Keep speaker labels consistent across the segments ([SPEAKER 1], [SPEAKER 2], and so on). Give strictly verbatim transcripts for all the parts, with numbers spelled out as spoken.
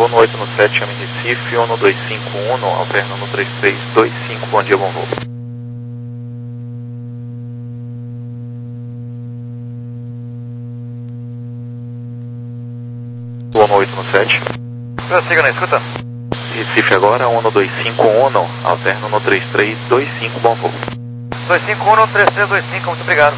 [SPEAKER 1] Turno oito no sete, chame Recife, um dois cinco um, alterno no três três dois cinco, bom dia, bom voo. Turno oito no sete.
[SPEAKER 2] Prossiga na escuta.
[SPEAKER 1] Recife agora, um dois cinco um, alterno no três três dois cinco, bom voo.
[SPEAKER 2] dois cinco um, três três dois cinco, muito obrigado.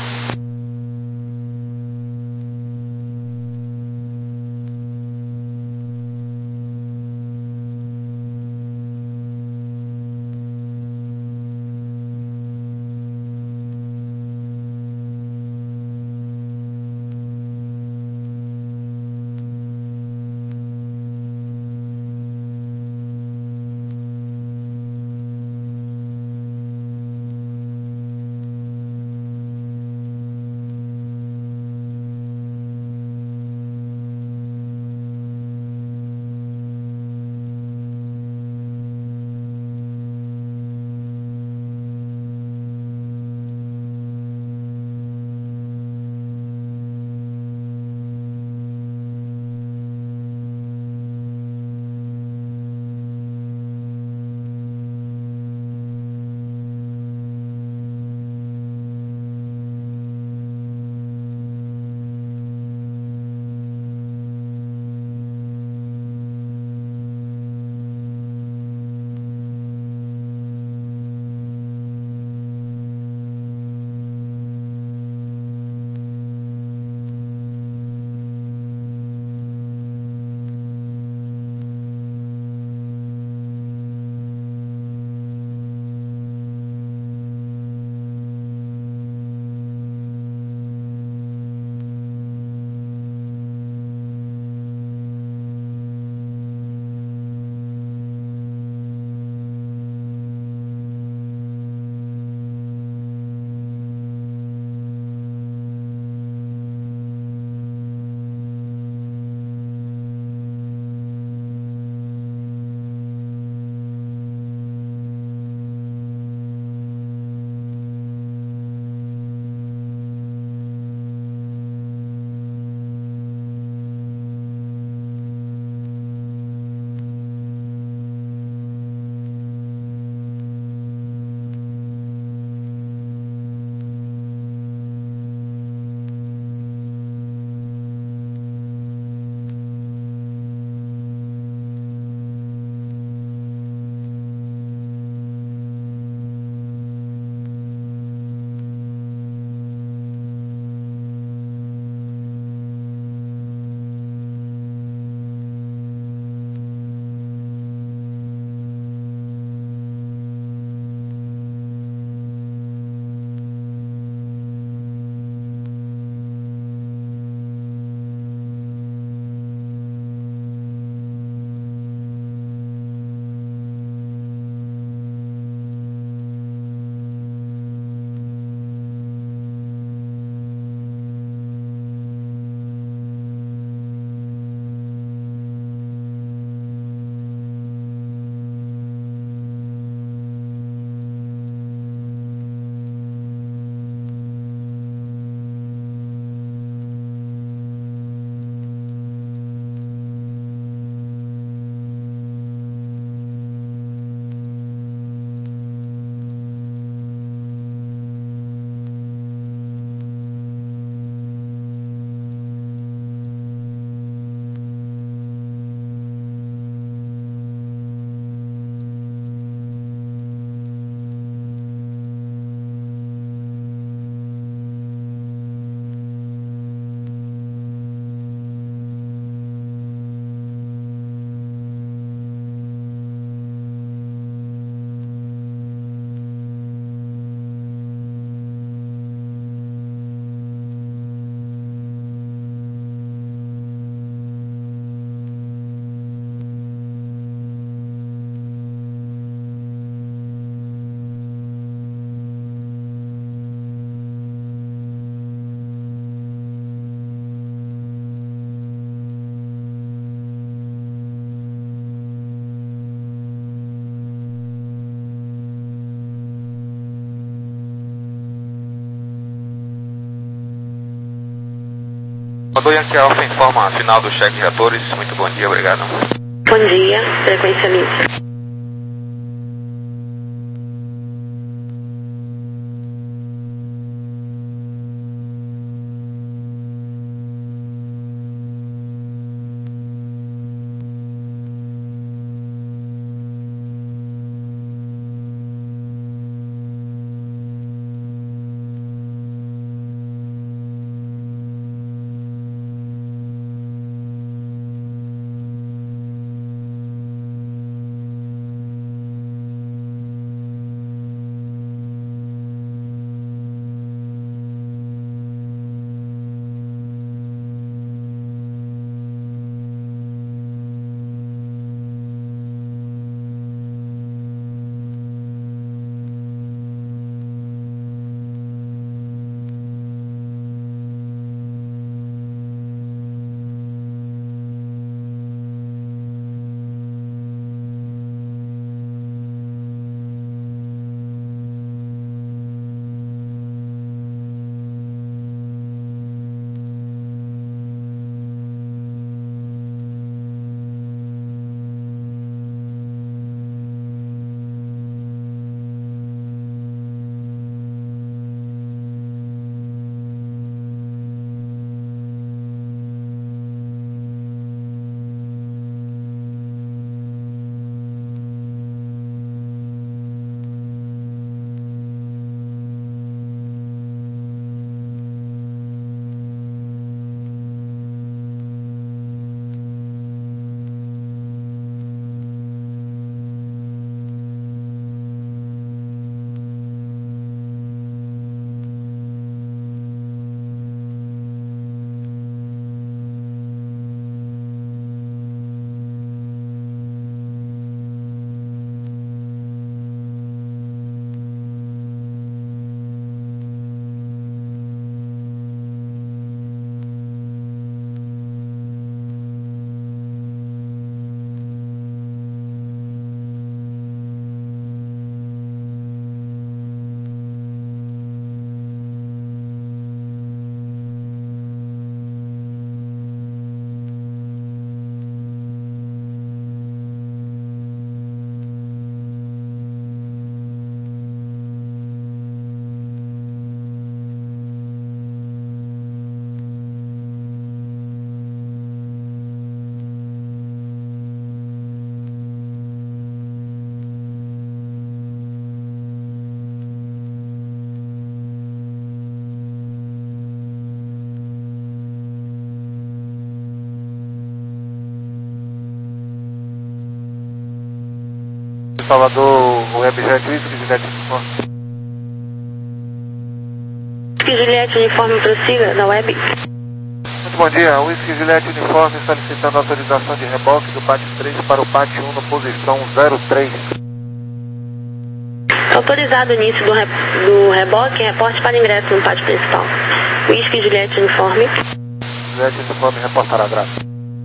[SPEAKER 1] Mandou Yankee Alpha, informa final do cheque de reatores. Muito bom dia, obrigado.
[SPEAKER 3] Bom dia, frequência livre.
[SPEAKER 2] Salvador, o Webjet Whisky Juliette Uniforme.
[SPEAKER 3] Whisky Juliette Uniforme, prossiga na web.
[SPEAKER 2] Muito bom dia, Whisky Juliette Uniforme solicitando autorização de reboque do pátio três para o pátio um na posição zero três.
[SPEAKER 3] Autorizado o início do, re... do reboque, reporte para ingresso no pátio principal. Whisky Juliette Uniforme.
[SPEAKER 2] Juliette Uniforme reportará, graças.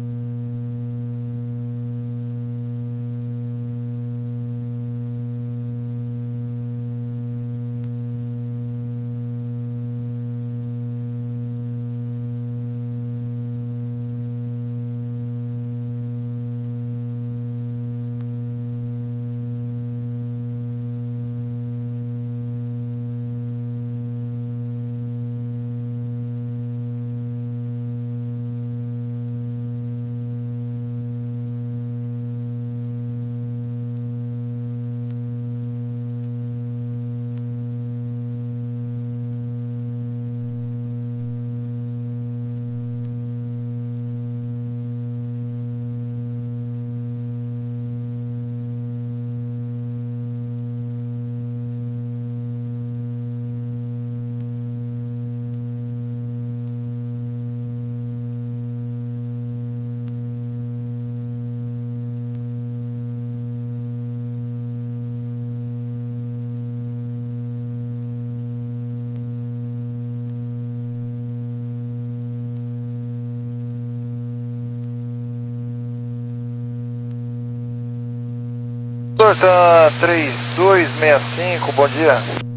[SPEAKER 2] Tan três dois seis cinco, bom dia.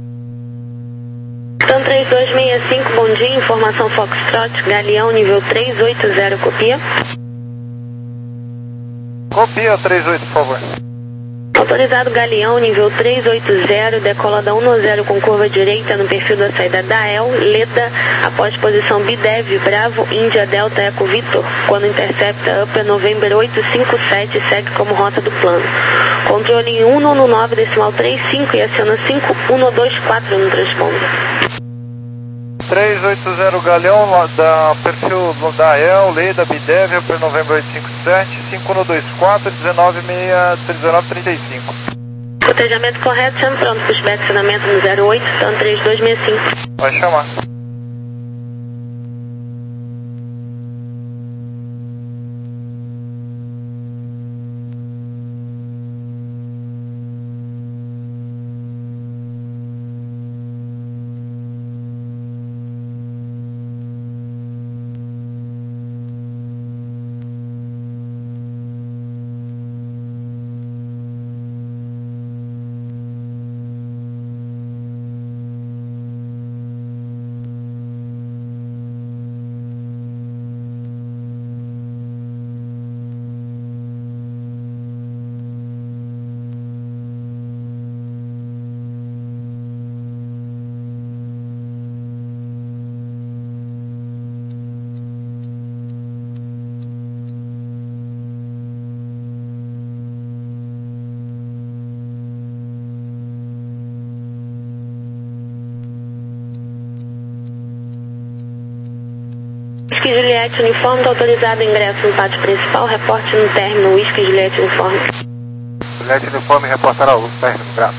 [SPEAKER 3] Tan três dois seis cinco, bom dia. Informação Foxtrot, Galeão, nível três oito zero, copia.
[SPEAKER 2] Copia três oito, por favor.
[SPEAKER 3] Autorizado Galeão, nível trezentos e oitenta, decola da um zero com curva direita no perfil da saída da E L, Leda, após posição B D E V, Bravo, Índia, Delta, Eco, Vitor, quando intercepta Upper November oito cinco sete, segue como rota do plano. Controle em um nove nove, decimal trinta e cinco e aciona cinco um dois quatro no transponder.
[SPEAKER 2] trezentos e oitenta Galeão, da perfil da E L, Leda, B D E V, Upper November oito cinco sete, cinco um dois quatro, dezenove trinta e cinco.
[SPEAKER 3] Cotejamento correto, chame pronto, pushback acionamento no zero oito, então três dois seis cinco.
[SPEAKER 2] Vai chamar.
[SPEAKER 3] Whisky Juliette Uniforme, está autorizado ingresso no pátio principal, reporte no término Whisky Juliette Uniforme.
[SPEAKER 2] Juliette Uniforme reportará o término, graças.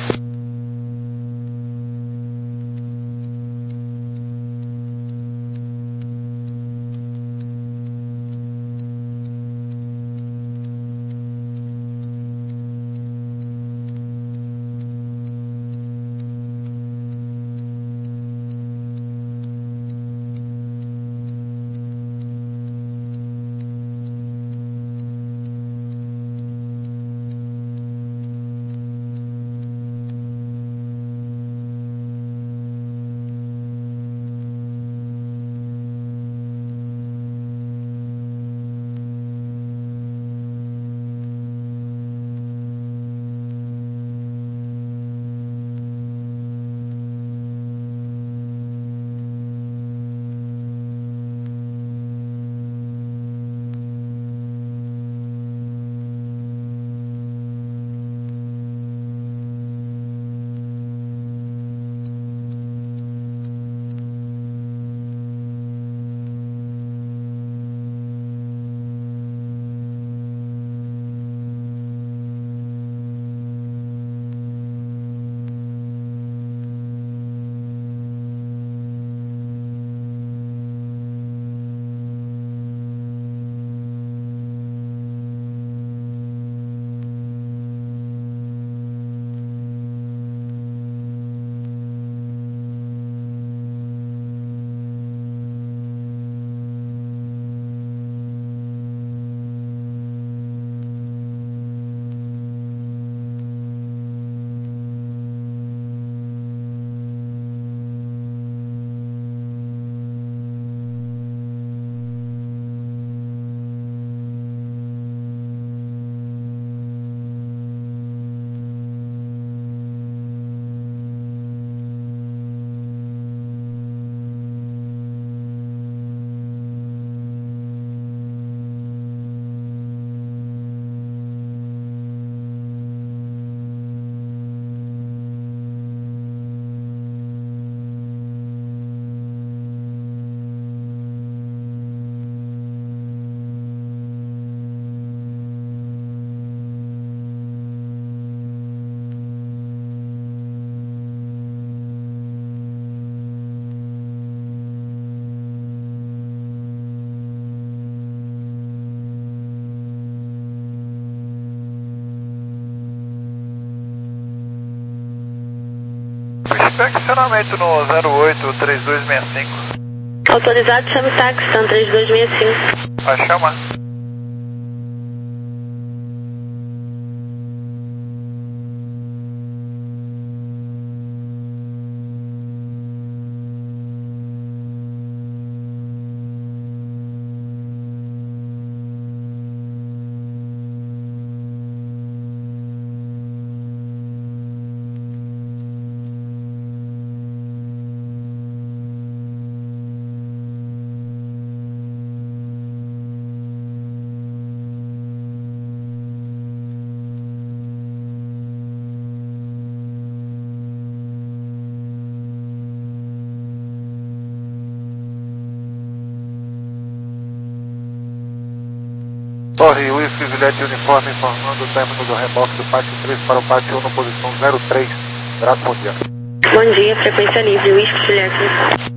[SPEAKER 2] Estacionamento no zero oito, três dois seis cinco.
[SPEAKER 3] Autorizado, chame táxi, então três dois seis cinco.
[SPEAKER 2] Vai chamar. Corre Whisky Juliette Uniforme informando o término do reboque do pátio três para o pátio um na posição zero três. Graças, bom dia.
[SPEAKER 3] Bom dia, frequência livre, Whisky Juliette Uniforme.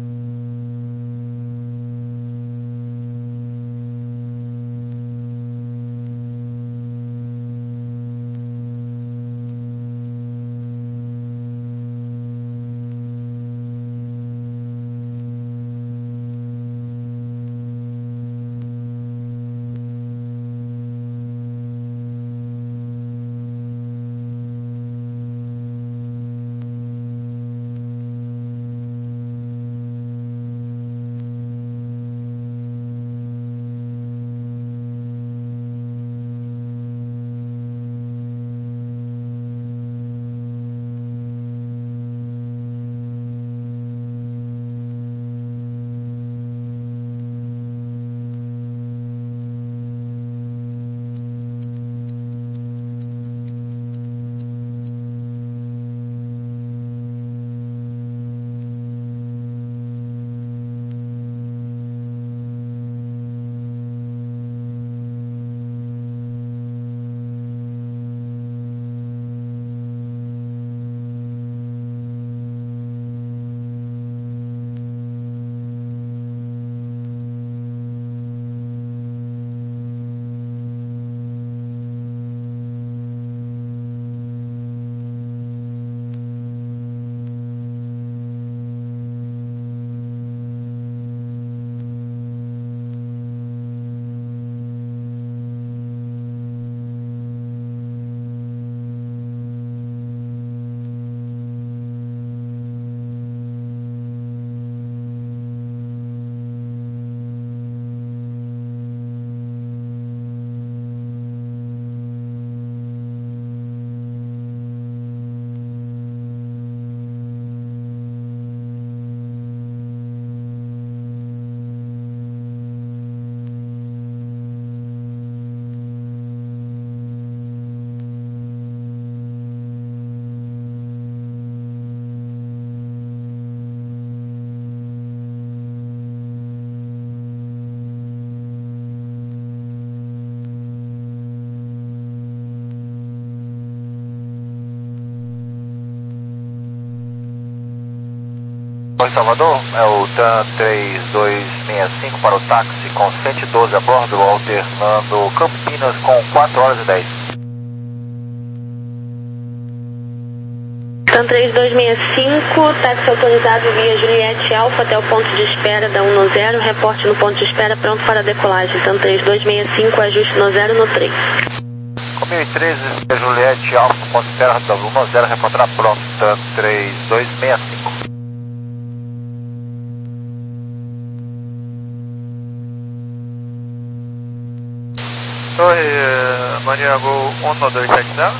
[SPEAKER 4] Oi, Salvador, é o TAM três dois seis cinco para o táxi com cento e doze a bordo, alternando Campinas com quatro horas e dez.
[SPEAKER 3] TAM três dois seis cinco, táxi autorizado via Juliette Alfa até o ponto de espera da um no zero, reporte no ponto de espera pronto para decolagem. TAM três dois seis cinco, ajuste no zero no três.
[SPEAKER 4] Com mil e treze, Juliette Alfa, ponto de espera da um no zero, reportará pronto, TAM três dois seis cinco.
[SPEAKER 2] Torre, Mania Gol um dois sete zero.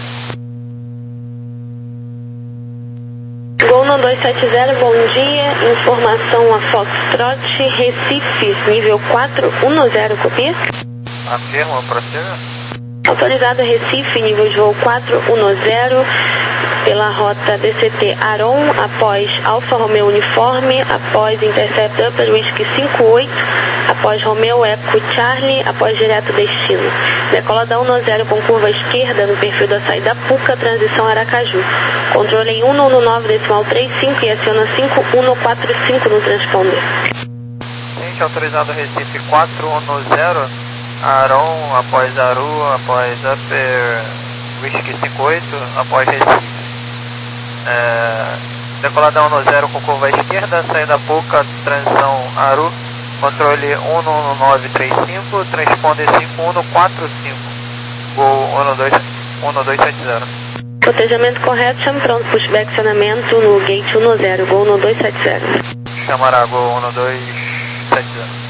[SPEAKER 3] Gol um dois sete zero, bom dia. Informação a Foxtrot, Recife, nível quatro um zero, copia?
[SPEAKER 2] Afirma, prossiga.
[SPEAKER 3] Autorizado Recife, nível de voo quatro um zero, pela rota D C T Aron, após Alfa Romeo Uniforme, após Intercept Upper Whisky cinco oito, após Romeo Eco Charlie, após direto destino. Decola da um no zero com curva esquerda no perfil da saída Puca, transição Aracaju. Controle em um um nove decimal trinta e cinco e aciona cinco um quatro cinco no transponder.
[SPEAKER 2] Gente, autorizado Recife quatro um zero, Aron, após Aru, após Upper Whisky cinco oito, após Recife. É, decolada um no zero com curva esquerda, saída Puca, transição Aru, controle um um nove três cinco, transponder cinco um quatro cinco, Gol um dois sete zero.
[SPEAKER 3] Cotejamento correto, chame pronto, pushback acionamento no gate um zero, Gol um dois sete zero.
[SPEAKER 2] Chamará Gol um dois sete zero.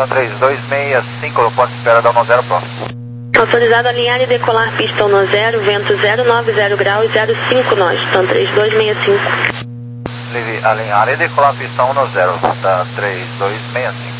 [SPEAKER 4] TAM três dois seis cinco, no ponto de espera da um zero próximo.
[SPEAKER 3] Autorizado a alinhar e decolar pista um zero, vento zero nove zero graus, zero cinco nós, TAM três dois seis cinco.
[SPEAKER 4] Livre alinhar e decolar pista um zero, TAM três dois seis cinco.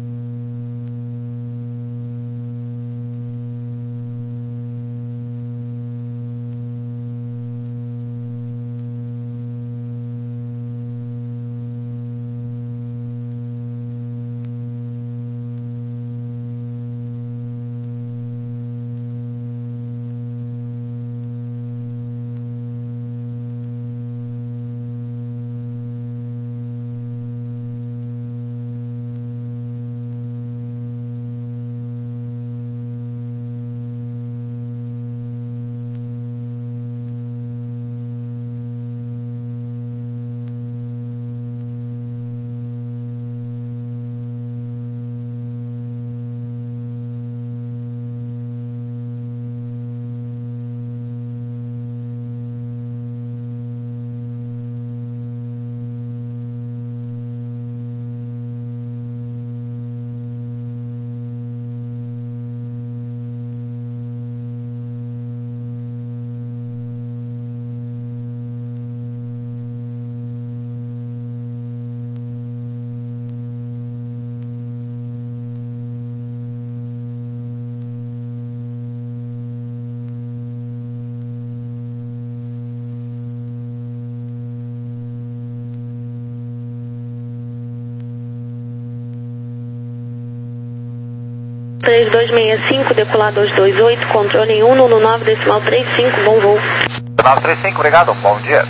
[SPEAKER 3] três dois seis cinco, decolar dois dois oito, controle um no nove decimal três cinco, bom voo.
[SPEAKER 4] nove três cinco, obrigado, bom dia.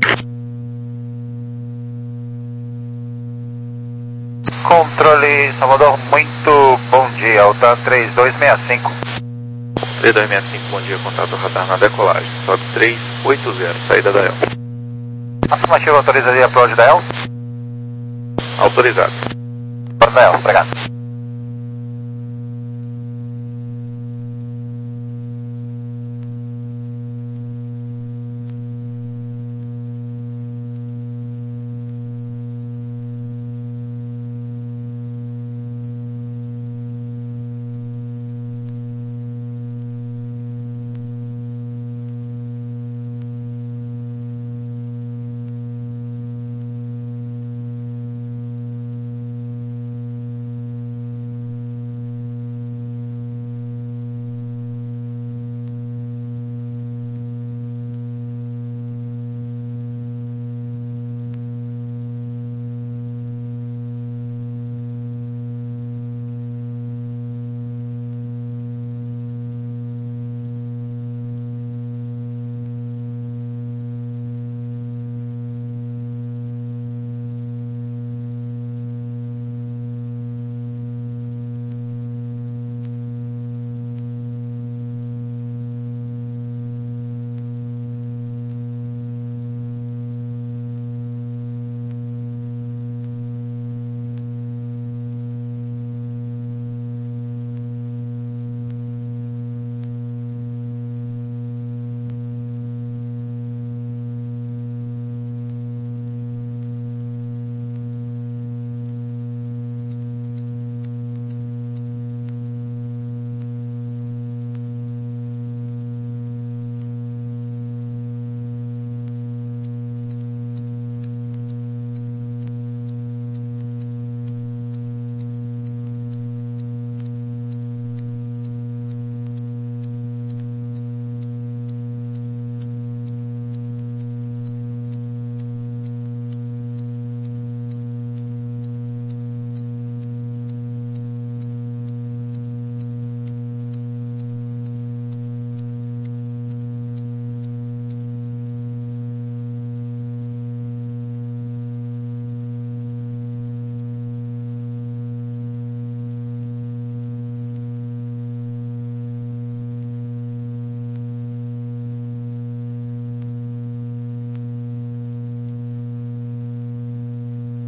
[SPEAKER 4] Controle Salvador, muito bom dia, o TAM três dois seis cinco.
[SPEAKER 1] três dois seis cinco, bom dia, contato radar na decolagem, sobe três oito zero, saída da E L.
[SPEAKER 4] Afirmativa, autorizaria a approach da E L?
[SPEAKER 1] Autorizado.
[SPEAKER 4] Da E L, obrigado.